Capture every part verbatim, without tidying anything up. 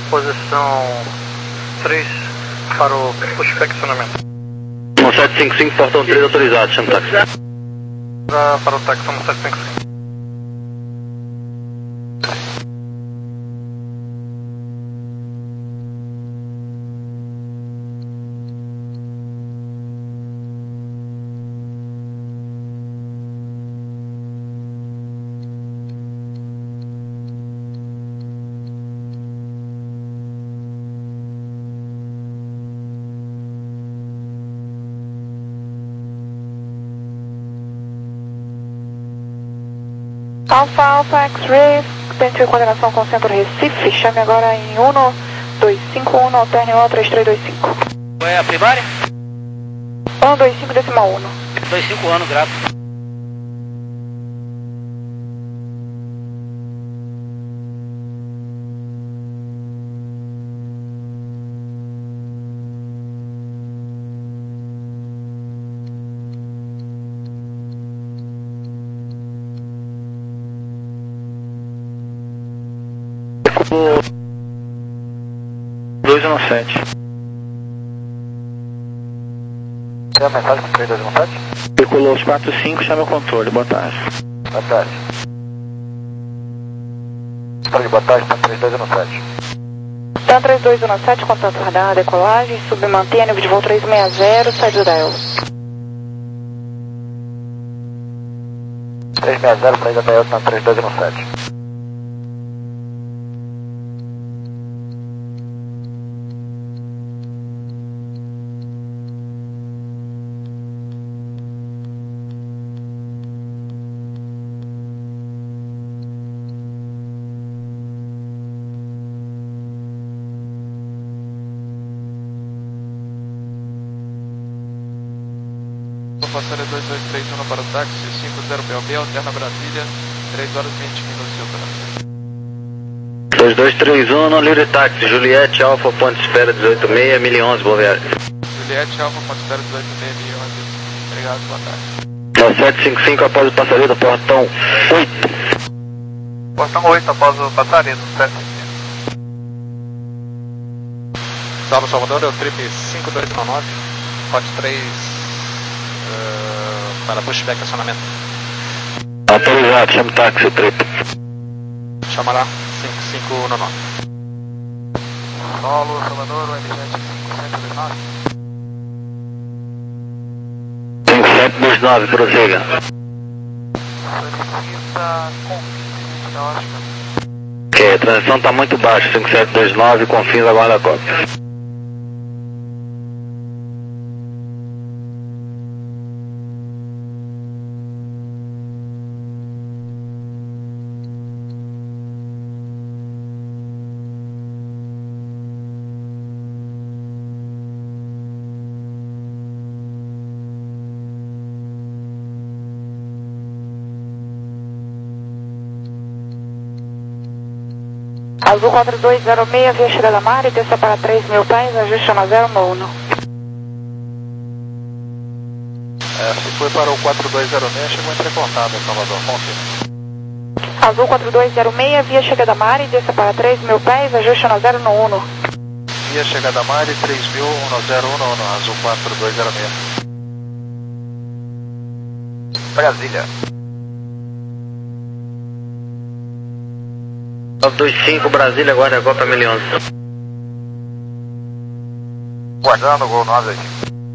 Posição três para o pushback-acionamento. um sete cinco cinco, portão três autorizado, chama o táxi. Para, para o táxi, um sete cinco cinco. Alfa, Alfa, X-Ray, dentro de coordenação com o centro Recife, chame agora em um dois cinco um, alterne um três três dois cinco. Qual é a primária? um dois cinco decimal um. dois cinco anos, grato. dois um sete. Tem a mensagem para três dois um sete? Circulou os quatro cinco, chama o controle, boa tarde. Boa tarde. Tarde, boa tarde, está três dois um sete. Tá três dois um sete, contato radar, decolagem, submantém nível de voo três seis zero, sai do dial. três seis zero, saída da Elton, três dois um sete. Passaria dois dois três um para o táxi, cinco zero B O B, alterna Brasília, três horas e vinte minutos de operação. dois dois três um, no livre táxi, Juliette, Alfa, ponto espera dezoito seis, mil e onze, boa viagem. Juliette, Alfa, ponto espera dezoito seis, mil e onze, obrigado, boa tarde. nove sete cinco cinco, após o passageiro, portão oito. Portão oito, após o passageiro, sete cinco cinco. Salve Salvador, é o trip cinco dois um nove, Hot três uh, para pushback acionamento. Autorizado, chama o táxi, trip. Chama lá, cinco cinco um nove. Solo, Salvador, o M sete cinco sete dois nove. cinco sete dois nove, prossiga. Solicita confins da ótima. Ok, a transição está muito baixa, cinco sete dois nove, confins da guarda-cópia. Azul quatro dois zero seis, via chegada da Mari, desça para três mil pés, ajuste na zero um. É, se foi para o quatro dois zero seis, chegou entrecortada, Salvador, confirma. Azul quatro dois zero seis, via chegada da Mari, desça para três mil pés, ajuste na zero um. Via chegada Mari, três mil, zero um, Azul quatro dois zero seis. Brasília. nove dois cinco, Brasília, guarda-cópia, mil e onze. Guardando o gol nove aqui.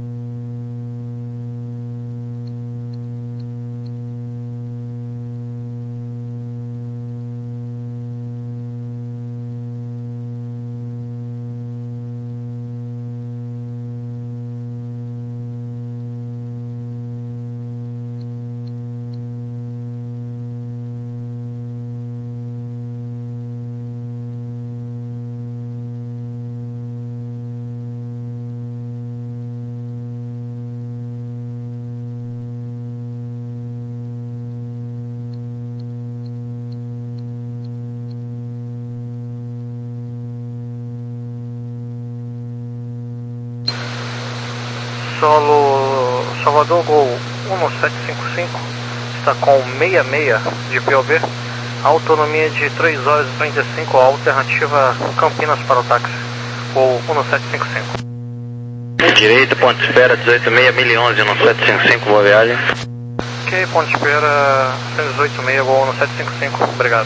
Solo Salvador, Gol um sete cinco cinco, está com sessenta e seis de P O B, Autonomia de três horas e trinta e cinco, alternativa Campinas para o táxi, ou um sete cinco cinco. Direita, ponto de espera, dezoito seis, mil e onze, um sete cinco cinco, boa viagem. Ok, ponto de espera, dezoito seis, voo um sete cinco cinco, obrigado.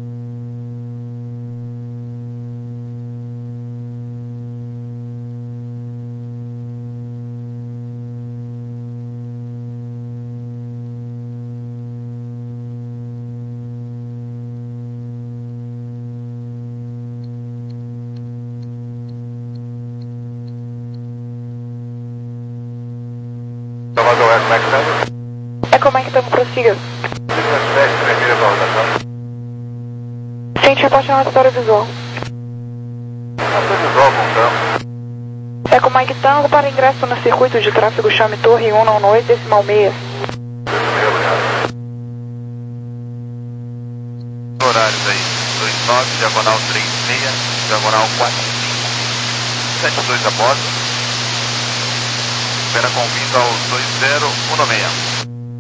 É como é que estamos, prossiga. Sente reporte na relatório visual. É como é que tango para ingresso no circuito de tráfego chame torre cento e dezenove, decimal seis. Horários aí, dois nove, diagonal três seis, diagonal quatro cinco, sete dois a bordo. Espera com vindo ao dois zero um seis.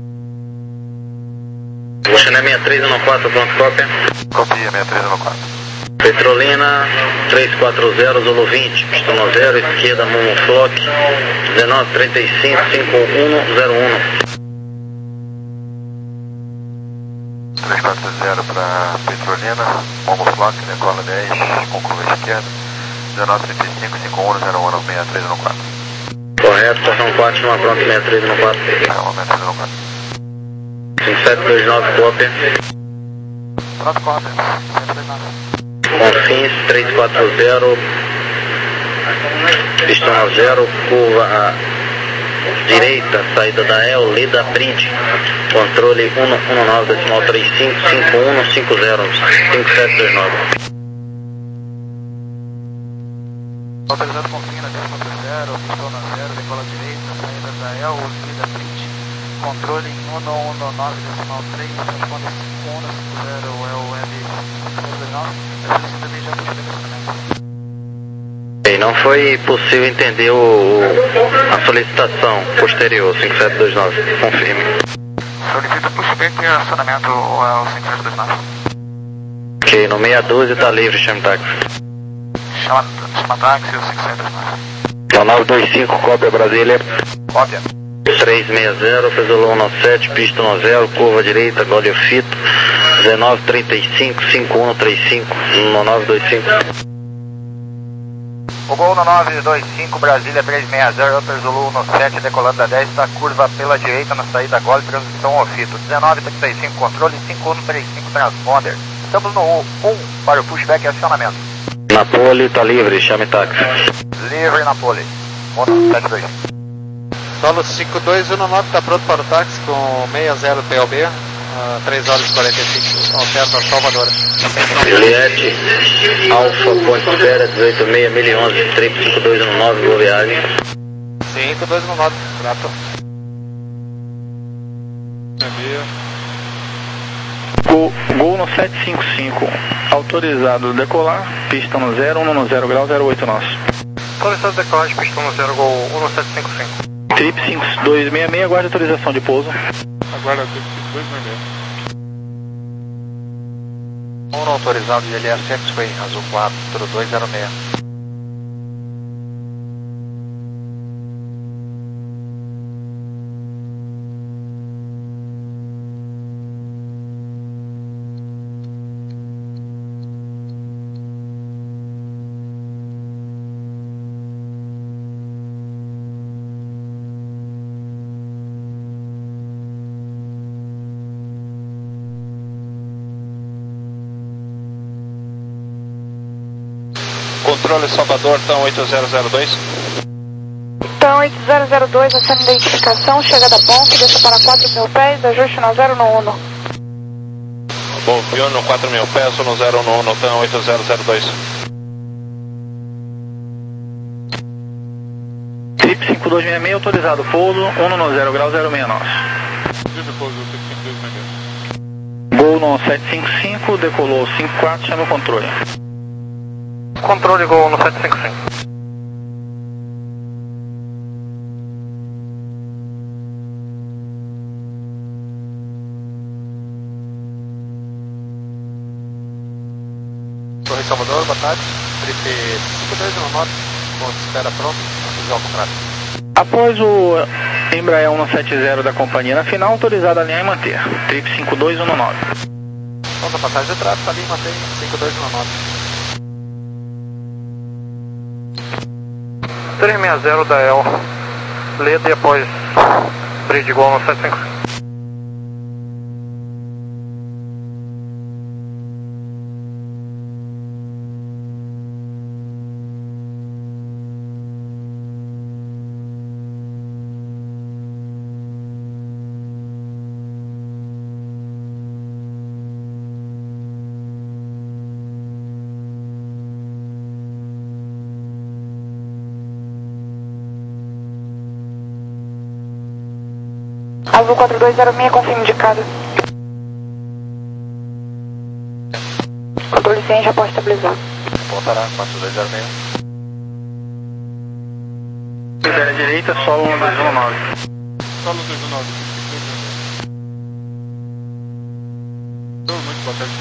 China sessenta e três um quatro, pronto, cópia. Copia sessenta e três um quatro. Petrolina trezentos e quarenta, Zulu vinte, pistão zero, esquerda, Momo Flock, dezenove trinta e cinco, cinco um zero um. trezentos e quarenta para Petrolina, Momo Flock, decola dez, com curva esquerda, dezenove trinta e cinco, cinco um zero um, sessenta e três um quatro. Correto, estação quatro, uma pronto, sessenta e três um quatro. sessenta e três um quatro. cinco sete dois nove, cópia. Pronto, cópia, sessenta e três nove. Confins trezentos e quarenta, pistão zero, curva à direita, saída da El, Lida Bridge, controle cento e dezenove, decimal trinta e cinco, cinco um cinco zero, cinco sete dois nove. Autorizado Confins, décimo terceiro, pistão zero, decola direita, saída da El, Lida Bridge, controle cento e dezenove, decimal três, responde cinco um cinco zero, é o L cinco dois nove, essa você também já puxa direcionamento. E não foi possível entender o, a solicitação posterior, cinco sete dois nove, confirme. Solicita pushback e acionamento ao cinco sete dois nove. Ok, no seis doze está livre, chame táxi. Chama, chama táxi o cinco sete dois nove. No nove dois cinco, cópia Brasília. Cópia. trezentos e sessenta, Pesolão zero, pista zero, curva direita, Goliofito, dezenove trinta e cinco, cinco um três cinco, no nove dois cinco. O gol no nove dois cinco, Brasília trezentos e sessenta, Upper Zulu no sete, decolando da dez, está curva pela direita na saída Gol, transição Ofito, dezenove trinta e cinco, controle cinco um três cinco, transponder. Estamos no um para o pushback e acionamento. Napoli está livre, chame táxi. Livre Napoli, um sete dois. Solo cinco dois um nove está pronto para o táxi com sessenta P O B, uh, três horas e quarenta e cinco, alterna Salvador. Juliette, Alfa, ponte espera, dezoito seis, mil e onze, trip cinco dois um nove, boa viagem. cinco dois um nove, grato. Gol, gol no sete cinco cinco, autorizado decolar, pista no zero, um no zero grau, zero oito nosso. Solicitado decolagem, pista no zero, gol um sete cinco cinco. Trip cinco dois seis seis, aguarde autorização de pouso. Aguarda Trip cinco dois seis seis. Um autorizado de L S X-Way, azul quatro dois zero seis. Controle Salvador, TAM oito zero zero dois. TAM oito zero zero dois, acena identificação, chega da ponte, desça para quatro mil pés, ajuste no zero no um. Bom, Vion no quatro mil pés, no zero no um, TAM oito zero zero dois. Trip cinco dois seis seis, autorizado pouso, um no zero grau, zero seis nosso. Gol no sete cinco cinco, decolou cinco quatro, chama o controle. Controle gol no sete cinco cinco. Salvador, boa tarde. Trip cinco dois um nove, ponto de espera pronto, visual ao contrário. Após o Embraer cento e setenta da companhia na final, autorizado a alinhar e manter. Trip cinco dois um nove. Pronto, a passagem de tráfego, ali mantém cinco dois um nove. trezentos e sessenta da E L, leda e após bridge igual no setenta e cinco. Azul quatro dois zero seis, confirme indicado. Controle cem, já pode estabilizar. Pontará, quatro dois zero seis. Libera a direita, solo um dois um nove. Solo dois um nove. Muito boa tarde,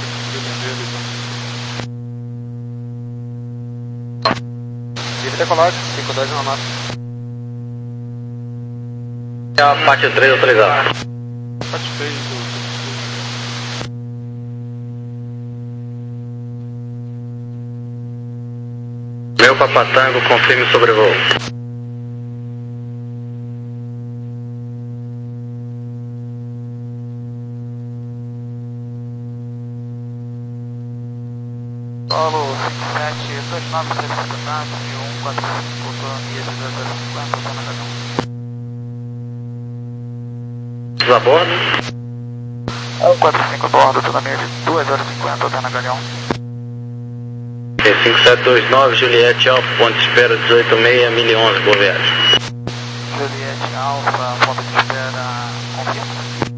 livre decolagem, cinco dois um nove. A parte três autorizada. Parte três do... Meu Papatango, confirme o sobrevoo. Solo sete dois nove sessenta táxi, um quatro cinco, autonomia de dois zero cinquenta, zona H um. A bordo? um quatro cinco a bordo, autonomia de dois zero cinquenta, Altena Galeão. cinco sete dois nove, Juliette Alfa, ponto de espera dezoito seis, mil e onze, boa viagem. Juliette Alfa, ponto de espera, confirma.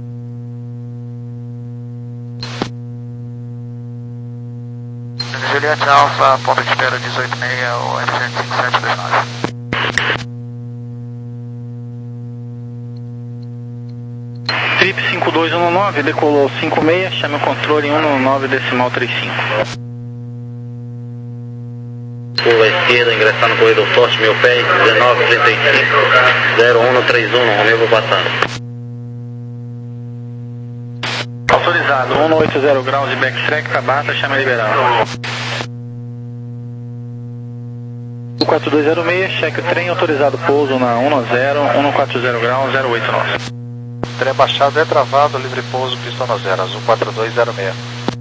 Juliette Alfa, ponto de espera dezoito seis, o N G cinco sete dois nove. Trip cinco dois um nove, decolou cinco seis, chame o controle em um nove decimal trinta e cinco. Curva à esquerda, ingressar no corredor forte, meu pé, dezenove trinta e cinco, zero um três um, Romeu Papatango. Autorizado, cento e oitenta graus de backtrack, Tabata, chame liberado. quatro dois zero seis, cheque o trem, autorizado pouso na cento, cento quatro zero graus, zero oito nove. Trem baixado é travado, livre pouso, pista no zero, azul quatro dois zero seis.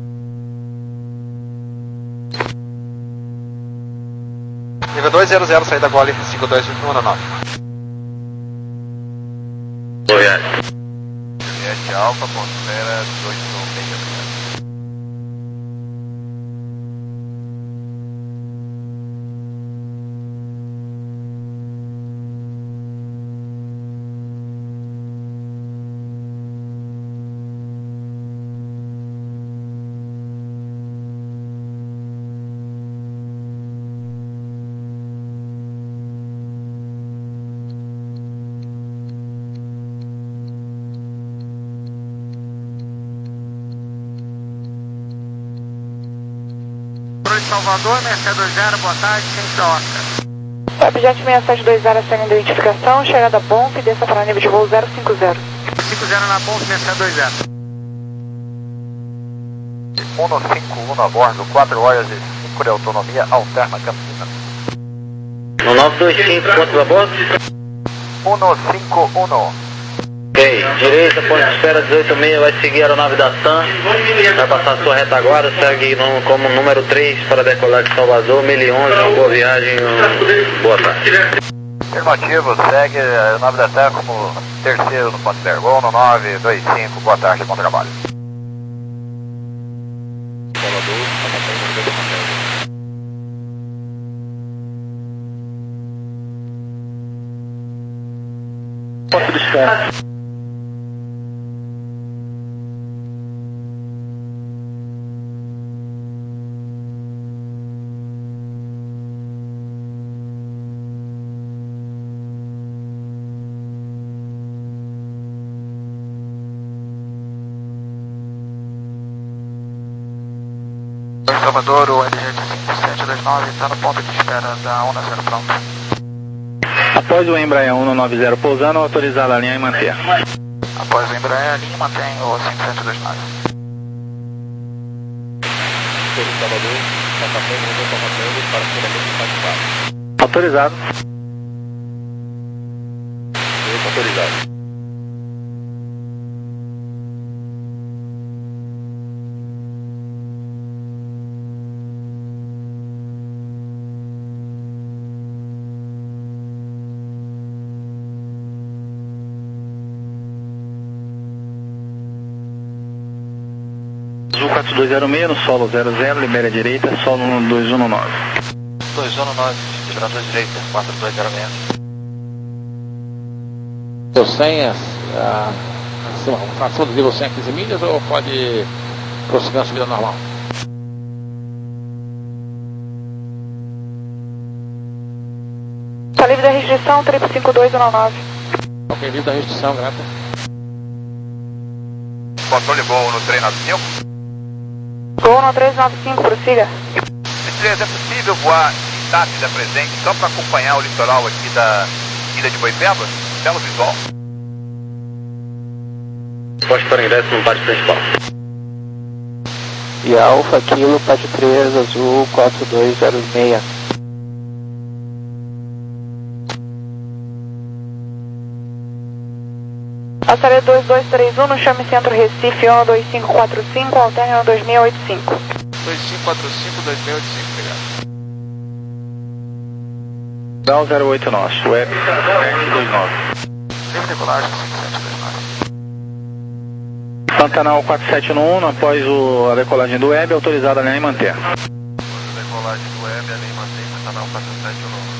Nível dois zero zero, saída Gole, cinco dois um nove. Boa viagem. Juliette Alfa, ponto de espera, dezoito seis. Salvador, Mercedes dois zero, boa tarde, ciência Oscar. Webjet seis sete dois zero, sem identificação, chegada Bonf, desça para nível de voo zero cinco zero. cinco zero na Bonf, Mercedes dois zero. cento e cinquenta e um a bordo, quatro horas e cinco de autonomia, alterna Campinas. No nove dois cinco, quantos a bordo? cento e cinquenta e um. Ok, direita, ponto de espera dezoito seis, vai seguir a aeronave da TAM, vai passar a sua retaguarda, segue no, como número três para decolar de Salvador, mil e onze, uma boa viagem, um, boa tarde. Afirmativo, segue a aeronave da TAM como terceiro no ponto de Bergol, no nove dois cinco, boa tarde, bom trabalho. Ponto de espera. Salvador, o L J cinco sete dois nove está no ponto de espera da um zero pronto. Após o Embraer um nove zero pousando, autorizado a linha e manter. Após o Embraer, a linha mantém o cinco sete dois nove. Salvador, está passando, não está passando, para furamento quatro quatro. Autorizado. Autorizado. Azul quatro dois zero seis no solo zero zero, libera a direita, solo no dois um nove. dois um nove, liberando a direita, quatro dois zero seis. Nível cem, é, é, acima, fração do nível cem a quinze milhas ou pode prosseguir a subida normal? Está livre da restrição, trip cinco dois um nove. Ok, livre da restrição, grata. Controle Gol no três nove cinco. Gol no três nove cinco, prossiga. três, é possível voar em TAP da presente só para acompanhar o litoral aqui da ilha de Boipeba? Belo visual. Poste para ingresso no pátio principal. E Alfa Kilo, pátio três, azul quatro dois zero seis. Passaré dois dois três um no chame centro Recife um dois cinco quatro cinco, alterne no dois seis oito cinco. dois cinco quatro cinco, dois seis oito cinco, obrigado. Dá o zero oito nosso, web sete dois nove. Livre decolagem, cinco sete dois nove. Pantanal quatro sete um, após o, a decolagem do web, autorizado a linha e manter. Após a decolagem do web, a linha mantém Pantanal quatro sete um.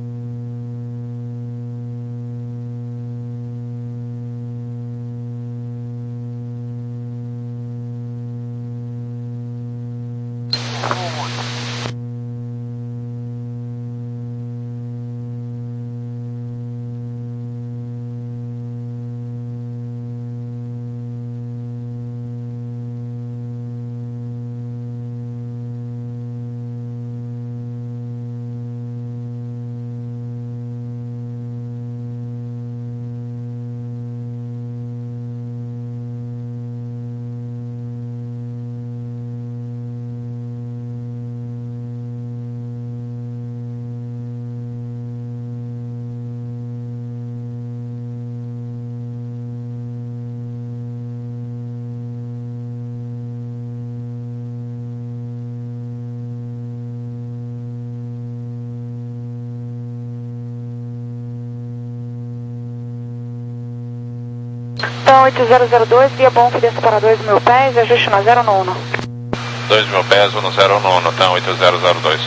Então oito zero zero dois, via bom que desce para dois mil pés, ajuste na zero no um. dois mil pés, um zero no um, então oito zero zero dois.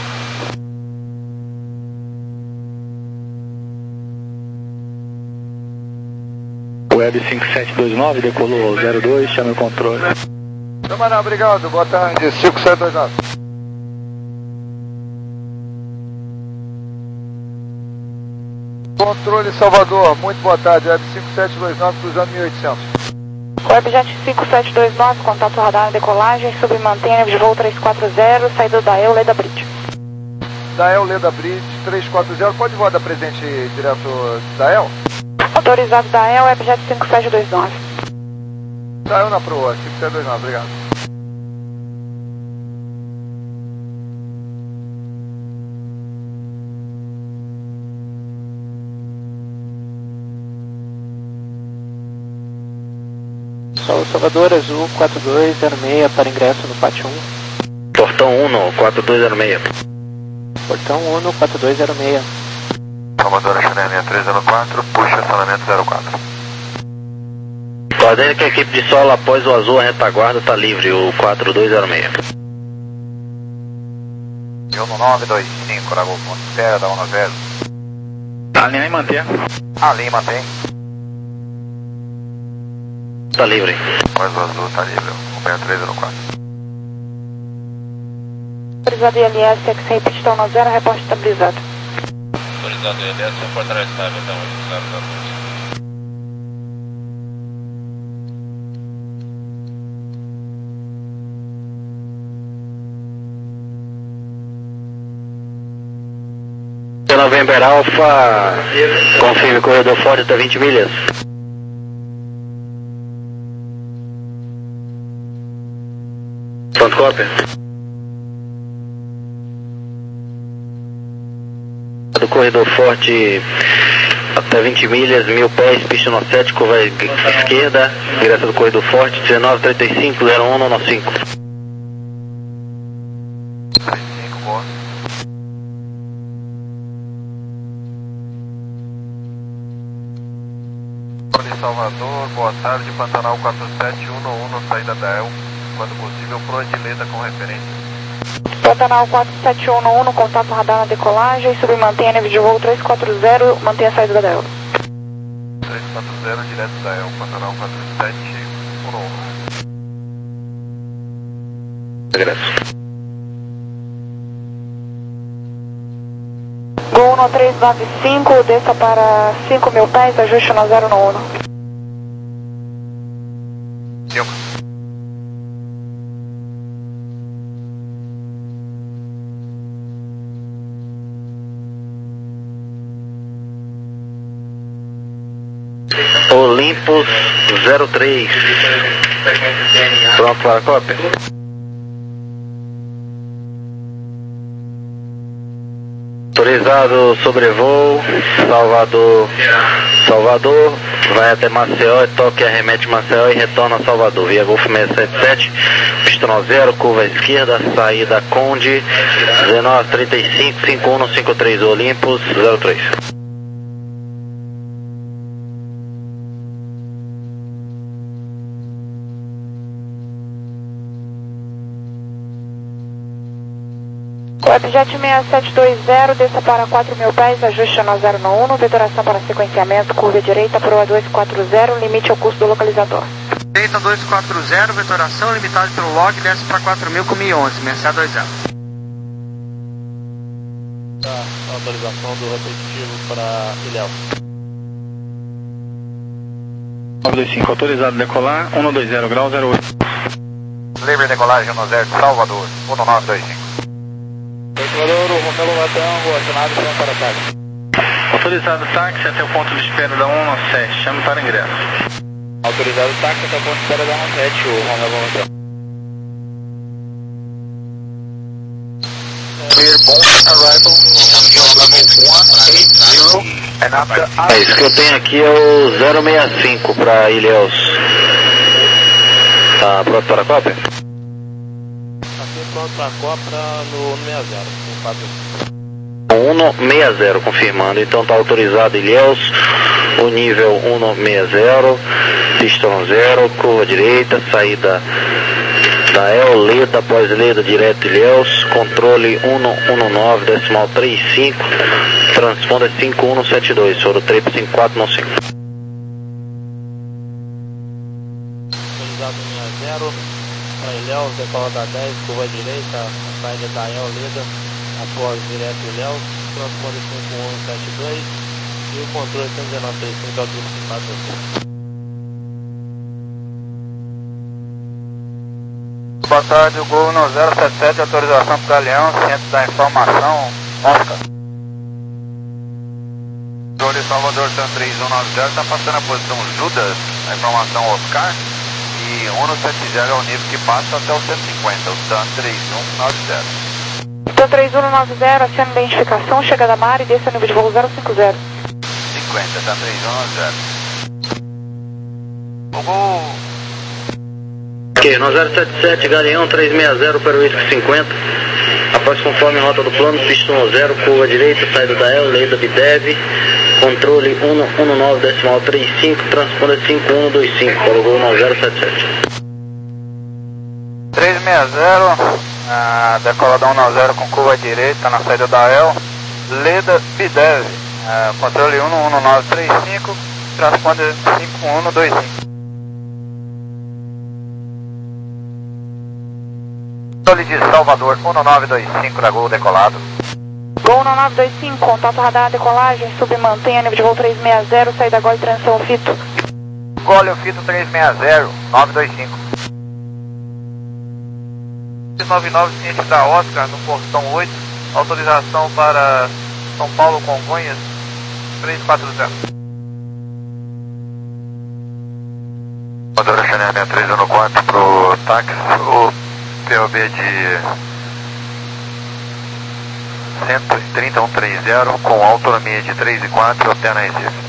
Web cinco sete dois nove, decolou zero dois, chame o controle. Camarão, obrigado, boa tarde, cinco sete dois nove. Controle Salvador, muito boa tarde, Web cinco sete dois nove, cruzando mil e oitocentos. Webjet cinco sete dois nove, contato radar na decolagem, submantenha de voo três quatro zero, saída da El Leda Bridge. Da El Leda Bridge, três quatro zero, pode voar da presente direto da El? Autorizado da El, Webjet cinco sete dois nove. Da El na proa, cinco sete dois nove, obrigado. Salvador, azul quatro dois zero seis, para ingresso no pátio um. Portão um no quatro dois zero seis. Portão um no quatro dois zero seis. Salvador, Chanel três zero quatro, puxa acionamento zero quatro. Coordene que a equipe de solo após o azul, a retaguarda está livre, o quatro dois zero seis. Eu no nove dois cinco, Lago Ponte Terra, da um zero. Alinhar e manter. A linha mantém. Está livre. Após o azul, está livre, acompanha três zero quatro. Autorizado I L S, X-Ray Pistão no zero, reporte estabilizado. Autorizado I L S, reportar estável, então oito zero zero dois. November Alpha, confirme corredor Ford até vinte milhas. Ponto cópia. Do corredor Forte até vinte milhas, mil pés, pista no sete, curva esquerda, direção do corredor Forte, dezenove trinta e cinco, zero um nove cinco. Salvador, boa tarde, Pantanal quatro sete um um, saída da E L, quando possível, proa de Leda com referência. Pantanal quatro sete um um, contato radar na decolagem, submantenha nível de voo três quatro zero, mantenha a saída da E L. três quatro zero, direto da E L, Pantanal quatro sete um um. Regresso. Gol no três nove cinco, desça para cinco mil pés, ajuste no zero no um. Olympus zero três. Pronto para a cópia? Autorizado sobrevoo, Salvador, Salvador, vai até Maceió, toque arremete Maceió e retorna a Salvador, via Golf seis sete sete, pistão zero, curva esquerda, saída Conde, dezenove trinta e cinco, cinco um cinco três, Olympus zero três. Webjet seis sete dois zero, desça para quatro mil pés, ajuste no zero no um, vetoração para sequenciamento, curva direita, proa dois quatro zero, limite ao custo do localizador. Direita dois quatro zero, vetoração limitada pelo log, desce para quatro mil com mil e onze, seis sete dois zero. Tá, autorização do repetitivo para Ilhéus. nove dois cinco, autorizado decolar, um dois zero grau, zero oito. Livre decolagem no zero, Salvador, um nove dois cinco. Salvador, o Romelo Matango, acionado para táxi. Autorizado táxi até o ponto de espera da um nove sete, chame para ingresso. Autorizado táxi até o ponto de espera da um nove sete, o Romelo Matango. Clear bomb arrival on level one eight zero and after... É, isso que eu tenho aqui é o zero seis cinco para Ilhéus. Tá pronto para a cópia? Pronto para a Copra no sessenta, no quatro. um seis zero, confirmando. Então está autorizado Ilhéus, o nível um seis zero, pistão zero, curva direita, saída da E L, Leda, após Leda, direto Ilhéus, controle um um nove, decimal trinta e cinco, transponder cinco um sete dois, sobre o trip cinco quatro nove cinco. Autorizado sessenta para Ilhéus, decola da dez, curva direita, saída da E L, Leda, após direto Ilhéus, transponder cinco um sete dois e o controle cento e dezenove trinta e cinco, altura cinco quatro cinco. Boa tarde, o Gol no zero sete sete, autorização para Galeão, centro da informação, Oscar. Controle Salvador San três um nove zero, está passando a posição Judas, a informação Oscar, e um sete zero é o nível que passa até o cento e cinquenta, o San três um nove zero. San três um nove zero, aciona identificação, chegada a mar e desça nível de voo zero cinco zero. cinquenta, San três um nove zero. O Gol... Ok, no zero sete sete, Galeão três seis zero para o Whisky cinquenta. Após conforme rota do plano, pistão zero, curva direita, saída da E L, Leda Bidev, controle um um nove, decimal trinta e cinco, transponder cinco um dois cinco, para o Gol no zero sete sete. três seis zero, ah, decola da um nove zero com curva direita na saída da E L, Leda Bidev, ah, controle um um nove três cinco, transponder cinco um dois cinco. De Salvador, um nove dois cinco da Gol decolado. Gol um nove dois cinco, contato radar, decolagem, submantenha nível de voo três seis zero, saída Gol e transição Fito. Gol, Fito três seis zero, nove dois cinco. nove nove, ciente da Oscar, no portão oito, autorização para São Paulo, Congonhas, três quatro zero. Motor Chanel seis três um quatro pro táxi, o P O B de cento e trinta, cento e trinta, com autonomia de três e quatro, alterna Recife.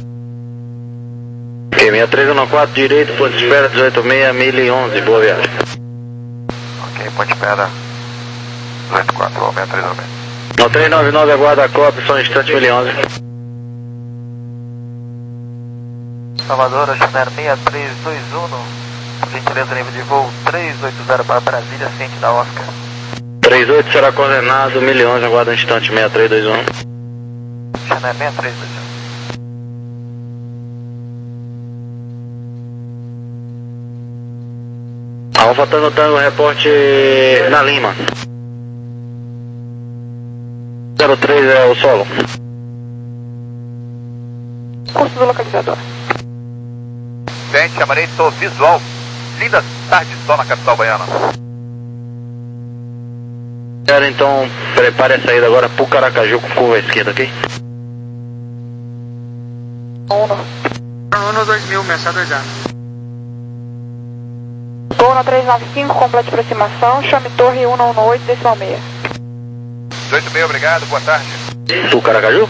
Ok, seis três um quatro, direito, ponte espera dezoito seis, mil e onze, boa viagem. Ok, ponte espera dezoito quatro, ou seis três um seis. No três nove nove, aguarda a cópia, só um instante, mil e onze. Salvador, Chanel seis três dois um, por gentileza, nível de voo três oito zero para Brasília, ciente da Oscar. três oito será coordenado, mil e onze, aguarda um instante, seis três dois um. Chanel seis três dois um. Alfa Tango Tango, reporte na Lima. zero três é o solo. Curso do localizador. Gente, chamarei do visual. Linda tarde de sol na capital baiana. Quero então, prepare a saída agora pro Caracaju com curva à esquerda, ok? Uno. Uno dois mil, Messa dois A. Gol no três nove cinco, complete aproximação, chame torre cento e dezoito, decimal seis. dezoito seis, obrigado, boa tarde. Pro Caracaju?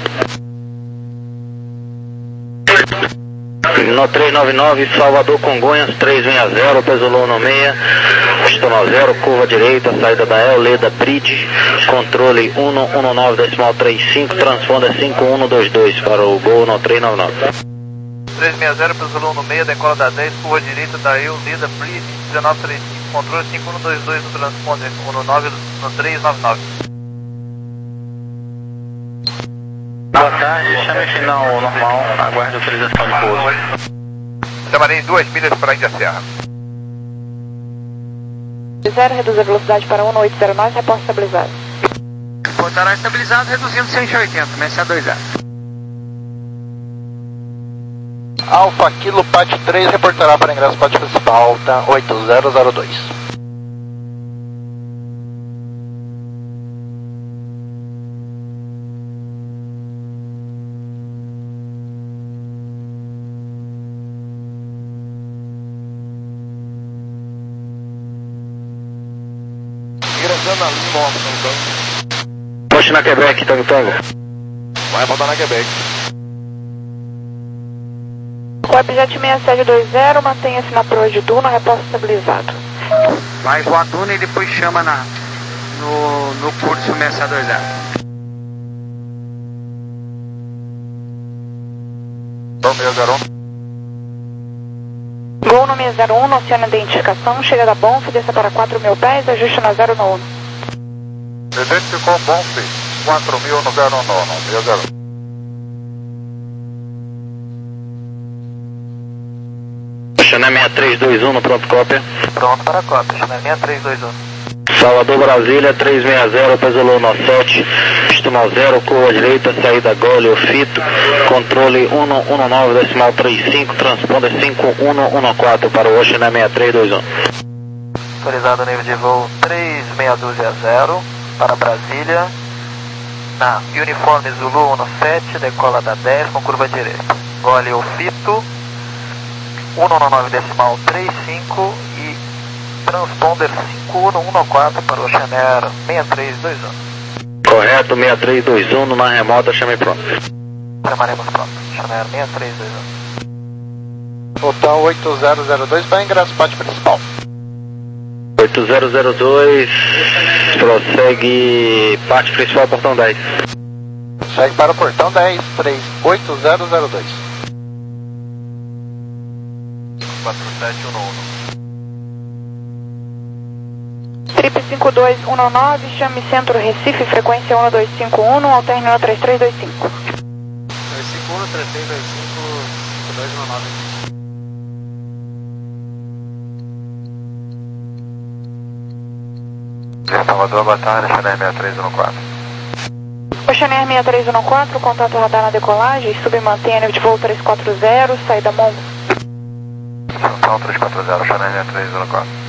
No três nove nove, Salvador, Congonhas, três seis zero, peso low no seis, pista no zero, curva direita, saída da El, Leda Bridge, controle cento e dezenove, decimal trinta e cinco, transponder cinco um dois dois para o Gol no três nove nove. três seis zero, peso low no seis, decola da dez, curva direita da El, Leda Bridge, dezenove trinta e cinco, controle cinco um dois dois no transponder cento e dezenove no três nove nove. Boa tarde, chame final normal, aguarde autorização de pouso. Chamarei duas milhas para a Índia Serra. zero, reduz a velocidade para um oito zero nove, reporte estabilizado. Portará estabilizado, reduzindo cento e oitenta, Messa dois A. Alfa Kilo Pat três reportará para ingresso pátio principal, alta oito zero zero dois. Ingressando na Lima, Alfa Poste na Quebec, Tango Tango. Vai botar na Quebec. Webjet seis sete dois zero, mantenha-se na proa de Duna, reporte estabilizado. Vai voar Duna e depois chama na, no, no curso Messa dois A. seis zero um. Gol no seis zero um, no oceano de identificação, chega da Bonf, desça para quatro mil pés, ajuste na zero no um. Identificou Bonf, quatro mil no zero nove, seis zero. Chanel seis três dois um no pronto cópia. Pronto para a cópia, Chanel seis três dois um. Salvador, Brasília, três seis zero, peso low no sete, pista no zero, curva direita, saída Gole, o Fito, controle cento e dezenove, decimal trinta e cinco, transponder cinco um um quatro para o Chanel seis três dois um. Autorizado nível de voo três seis dois zero para Brasília, na Uniforme Zulu sete, decola da dez com curva direita. Gole, o Fito, cento e dezenove, decimal trinta e cinco e transponder cinco um um quatro para o Chanel seis três dois um. Correto, seis três dois um, na remota, chame pronto. Chamaremos pronto, Chanel seis três dois um. Total oito zero zero dois para ingresso pátio principal. oito zero zero dois, prossegue parte principal, portão dez. Segue para o portão dez, três oito zero zero dois. quatro sete um um. Trip cinco dois um nove, chame Centro Recife, frequência um dois cinco um, alterne no três três dois cinco. dois cinco um, três três dois cinco, cinco dois um nove. Salvador, boa tarde, Chanel seis três um quatro. O Chanel seis três um quatro, contato radar na decolagem, submantenha nível de voo três quatro zero, saída Mongo. São três quatro zero, Chanel seis três um quatro.